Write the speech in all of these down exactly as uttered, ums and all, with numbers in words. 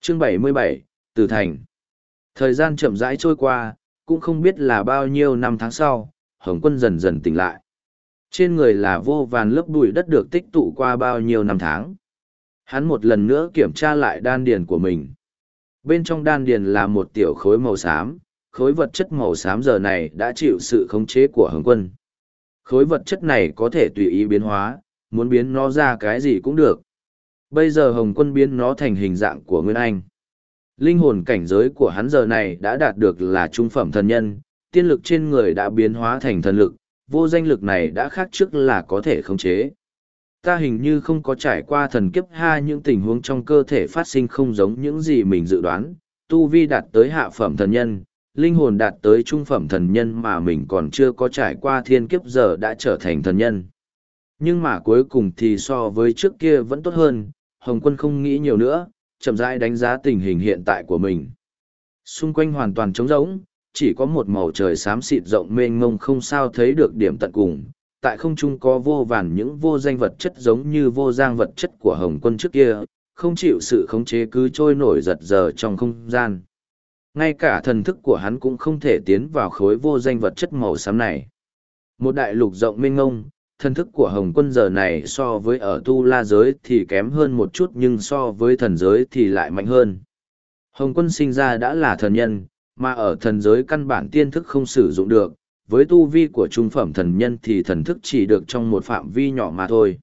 Chương bảy mươi bảy, Tử Thành. Thời gian chậm rãi trôi qua, cũng không biết là bao nhiêu năm tháng sau, Hồng Quân dần dần tỉnh lại. Trên người là vô vàn lớp bụi đất được tích tụ qua bao nhiêu năm tháng. Hắn một lần nữa kiểm tra lại đan điền của mình. Bên trong đan điền là một tiểu khối màu xám, khối vật chất màu xám giờ này đã chịu sự khống chế của Hồng Quân. Khối vật chất này có thể tùy ý biến hóa, muốn biến nó ra cái gì cũng được. Bây giờ Hồng Quân biến nó thành hình dạng của Nguyên Anh. Linh hồn cảnh giới của hắn giờ này đã đạt được là trung phẩm thần nhân, tiên lực trên người đã biến hóa thành thần lực, vô danh lực này đã khác trước là có thể khống chế. Ta hình như không có trải qua thần kiếp ha, những tình huống trong cơ thể phát sinh không giống những gì mình dự đoán, tu vi đạt tới hạ phẩm thần nhân, linh hồn đạt tới trung phẩm thần nhân mà mình còn chưa có trải qua thiên kiếp giờ đã trở thành thần nhân. Nhưng mà cuối cùng thì so với trước kia vẫn tốt hơn, Hồng Quân không nghĩ nhiều nữa, chậm rãi đánh giá tình hình hiện tại của mình. Xung quanh hoàn toàn trống rỗng, chỉ có một màu trời xám xịt rộng mênh mông không sao thấy được điểm tận cùng. Tại không trung có vô vàn những vô danh vật chất giống như vô giang vật chất của Hồng Quân trước kia, không chịu sự khống chế cứ trôi nổi giật giờ trong không gian. Ngay cả thần thức của hắn cũng không thể tiến vào khối vô danh vật chất màu xám này. Một đại lục rộng mênh mông, thần thức của Hồng Quân giờ này so với ở tu la giới thì kém hơn một chút nhưng so với thần giới thì lại mạnh hơn. Hồng Quân sinh ra đã là thần nhân, mà ở thần giới căn bản tiên thức không sử dụng được, với tu vi của trung phẩm thần nhân thì thần thức chỉ được trong một phạm vi nhỏ mà thôi.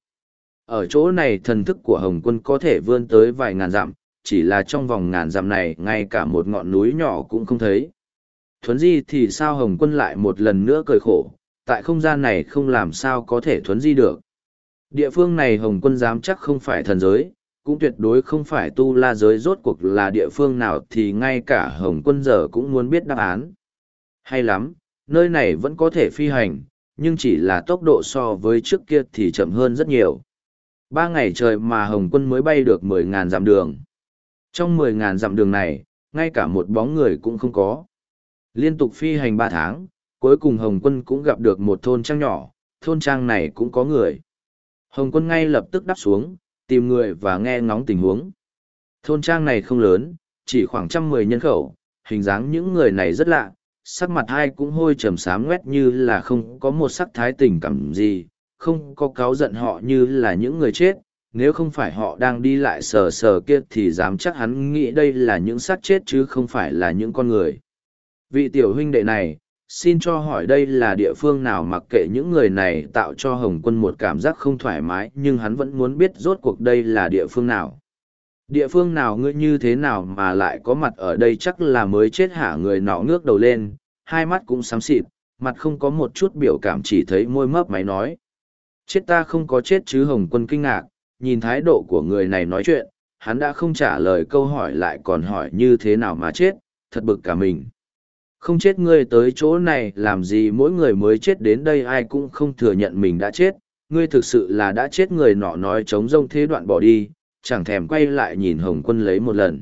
Ở chỗ này thần thức của Hồng Quân có thể vươn tới vài ngàn dặm, chỉ là trong vòng ngàn dặm này ngay cả một ngọn núi nhỏ cũng không thấy. Thuấn di thì sao? Hồng Quân lại một lần nữa cười khổ, tại không gian này không làm sao có thể thuấn di được. Địa phương này Hồng Quân dám chắc không phải thần giới, cũng tuyệt đối không phải tu la giới, rốt cuộc là địa phương nào thì ngay cả Hồng Quân giờ cũng muốn biết đáp án. Hay lắm, nơi này vẫn có thể phi hành, nhưng chỉ là tốc độ so với trước kia thì chậm hơn rất nhiều. Ba ngày trời mà Hồng Quân mới bay được mười ngàn dặm đường. Trong mười ngàn dặm đường này, ngay cả một bóng người cũng không có. Liên tục phi hành ba tháng, cuối cùng Hồng Quân cũng gặp được một thôn trang nhỏ, thôn trang này cũng có người. Hồng Quân ngay lập tức đáp xuống, tìm người và nghe ngóng tình huống. Thôn trang này không lớn, chỉ khoảng trăm mười nhân khẩu, hình dáng những người này rất lạ, sắc mặt ai cũng hôi trầm xám ngoét như là không có một sắc thái tình cảm gì, không có cáu giận họ như là những người chết. Nếu không phải họ đang đi lại sờ sờ kia thì dám chắc hắn nghĩ đây là những xác chết chứ không phải là những con người. Vị tiểu huynh đệ này, xin cho hỏi đây là địa phương nào? Mặc kệ những người này tạo cho Hồng Quân một cảm giác không thoải mái, nhưng hắn vẫn muốn biết rốt cuộc đây là địa phương nào. Địa phương nào? Ngươi như thế nào mà lại có mặt ở đây? Chắc là mới chết hả? Người nọ ngước đầu lên, hai mắt cũng xám xịt, mặt không có một chút biểu cảm, chỉ thấy môi mấp máy nói. Chết? Ta không có chết chứ? Hồng Quân kinh ngạc, nhìn thái độ của người này nói chuyện, hắn đã không trả lời câu hỏi lại còn hỏi như thế nào mà chết, thật bực cả mình. Không chết? Ngươi tới chỗ này làm gì? Mỗi người mới chết đến đây ai cũng không thừa nhận mình đã chết, ngươi thực sự là đã chết. Người nọ nói trống rông thế đoạn bỏ đi, chẳng thèm quay lại nhìn Hồng Quân lấy một lần.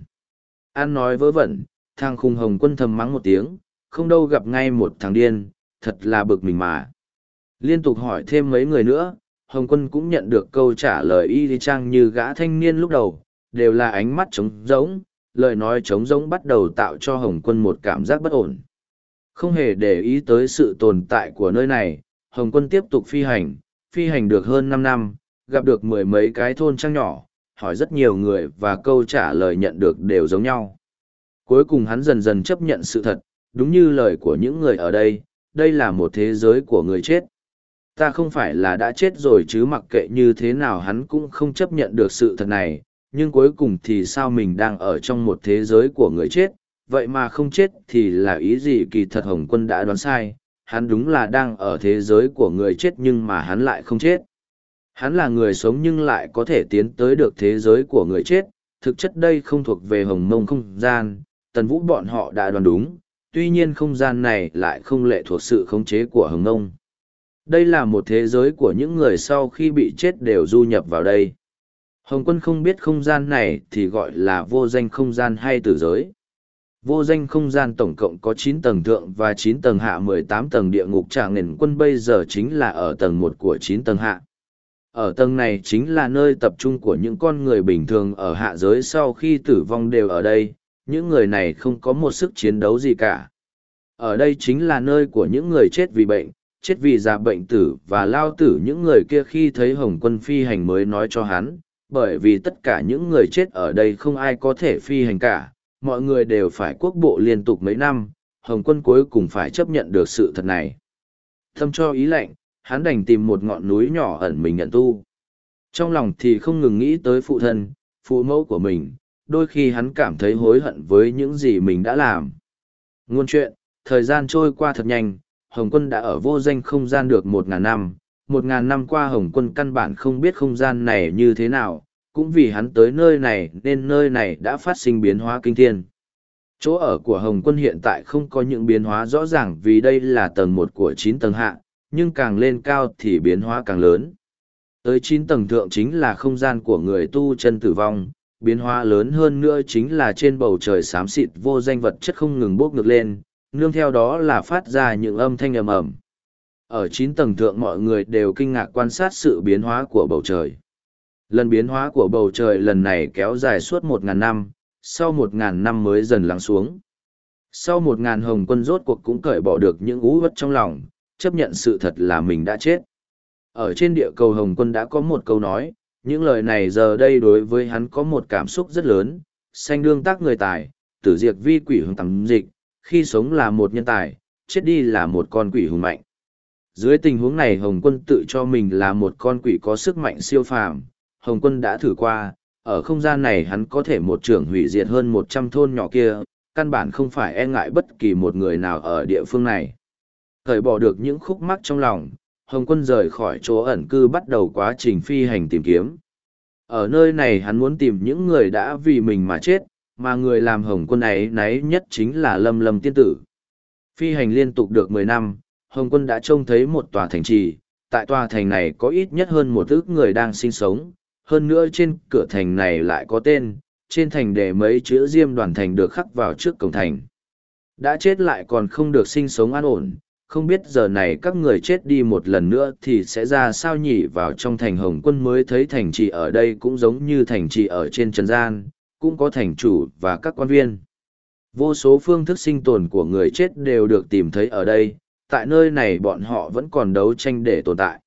An nói vớ vẩn, thằng khùng. Hồng Quân thầm mắng một tiếng, không đâu gặp ngay một thằng điên, thật là bực mình mà. Liên tục hỏi thêm mấy người nữa, Hồng Quân cũng nhận được câu trả lời y chang như gã thanh niên lúc đầu, đều là ánh mắt trống rỗng, lời nói trống rỗng bắt đầu tạo cho Hồng Quân một cảm giác bất ổn. Không hề để ý tới sự tồn tại của nơi này, Hồng Quân tiếp tục phi hành, phi hành được hơn năm năm, gặp được mười mấy cái thôn trang nhỏ, hỏi rất nhiều người và câu trả lời nhận được đều giống nhau. Cuối cùng hắn dần dần chấp nhận sự thật, đúng như lời của những người ở đây, đây là một thế giới của người chết. Ta không phải là đã chết rồi chứ? Mặc kệ như thế nào hắn cũng không chấp nhận được sự thật này, nhưng cuối cùng thì sao mình đang ở trong một thế giới của người chết, vậy mà không chết thì là ý gì? Kỳ thật Hồng Quân đã đoán sai, hắn đúng là đang ở thế giới của người chết nhưng mà hắn lại không chết. Hắn là người sống nhưng lại có thể tiến tới được thế giới của người chết, thực chất đây không thuộc về Hồng Mông không gian, Tần Vũ bọn họ đã đoán đúng, tuy nhiên không gian này lại không lệ thuộc sự khống chế của Hồng Mông. Đây là một thế giới của những người sau khi bị chết đều du nhập vào đây. Hồng Quân không biết không gian này thì gọi là vô danh không gian hay tử giới. Vô danh không gian tổng cộng có chín tầng thượng và chín tầng hạ, mười tám tầng địa ngục. Trạng Nghiền Quân bây giờ chính là ở tầng một của chín tầng hạ. Ở tầng này chính là nơi tập trung của những con người bình thường ở hạ giới sau khi tử vong đều ở đây, những người này không có một sức chiến đấu gì cả. Ở đây chính là nơi của những người chết vì bệnh, chết vì già bệnh tử và lao tử, những người kia khi thấy Hồng Quân phi hành mới nói cho hắn, bởi vì tất cả những người chết ở đây không ai có thể phi hành cả, mọi người đều phải quốc bộ liên tục mấy năm, Hồng Quân cuối cùng phải chấp nhận được sự thật này. Thâm cho ý lạnh, hắn đành tìm một ngọn núi nhỏ ẩn mình nhận tu. Trong lòng thì không ngừng nghĩ tới phụ thân, phụ mẫu của mình, đôi khi hắn cảm thấy hối hận với những gì mình đã làm. Ngôn chuyện, thời gian trôi qua thật nhanh, Hồng Quân đã ở vô danh không gian được một ngàn năm. Một ngàn năm qua Hồng Quân căn bản không biết không gian này như thế nào, cũng vì hắn tới nơi này nên nơi này đã phát sinh biến hóa kinh thiên. Chỗ ở của Hồng Quân hiện tại không có những biến hóa rõ ràng vì đây là tầng một của chín tầng hạ, nhưng càng lên cao thì biến hóa càng lớn. Tới chín tầng thượng chính là không gian của người tu chân tử vong, biến hóa lớn hơn nữa chính là trên bầu trời xám xịt vô danh vật chất không ngừng bốc ngược lên, nương theo đó là phát ra những âm thanh ầm ầm. Ở chín tầng thượng mọi người đều kinh ngạc quan sát sự biến hóa của bầu trời. Lần biến hóa của bầu trời lần này kéo dài suốt một ngàn năm, sau một ngàn năm mới dần lắng xuống. Sau một ngàn Hồng Quân rốt cuộc cũng cởi bỏ được những ú uất trong lòng, chấp nhận sự thật là mình đã chết. Ở trên địa cầu Hồng Quân đã có một câu nói, những lời này giờ đây đối với hắn có một cảm xúc rất lớn, sanh đương tác người tài, tử diệt vi quỷ hùng tầm dịch, khi sống là một nhân tài, chết đi là một con quỷ hùng mạnh. Dưới tình huống này Hồng Quân tự cho mình là một con quỷ có sức mạnh siêu phàm. Hồng Quân đã thử qua, ở không gian này hắn có thể một trường hủy diệt hơn một trăm thôn nhỏ kia, căn bản không phải e ngại bất kỳ một người nào ở địa phương này. Thời bỏ được những khúc mắc trong lòng, Hồng Quân rời khỏi chỗ ẩn cư bắt đầu quá trình phi hành tìm kiếm. Ở nơi này hắn muốn tìm những người đã vì mình mà chết, mà người làm Hồng Quân ấy nấy nhất chính là Lâm Lâm tiên tử. Phi hành liên tục được mười năm, Hồng Quân đã trông thấy một tòa thành trì, tại tòa thành này có ít nhất hơn một ức người đang sinh sống, hơn nữa trên cửa thành này lại có tên, trên thành để mấy chữ Diêm Đoàn Thành được khắc vào trước cổng thành. Đã chết lại còn không được sinh sống an ổn, không biết giờ này các người chết đi một lần nữa thì sẽ ra sao nhỉ. Vào trong thành Hồng Quân mới thấy thành trì ở đây cũng giống như thành trì ở trên trần gian, cũng có thành chủ và các quan viên. Vô số phương thức sinh tồn của người chết đều được tìm thấy ở đây, tại nơi này bọn họ vẫn còn đấu tranh để tồn tại.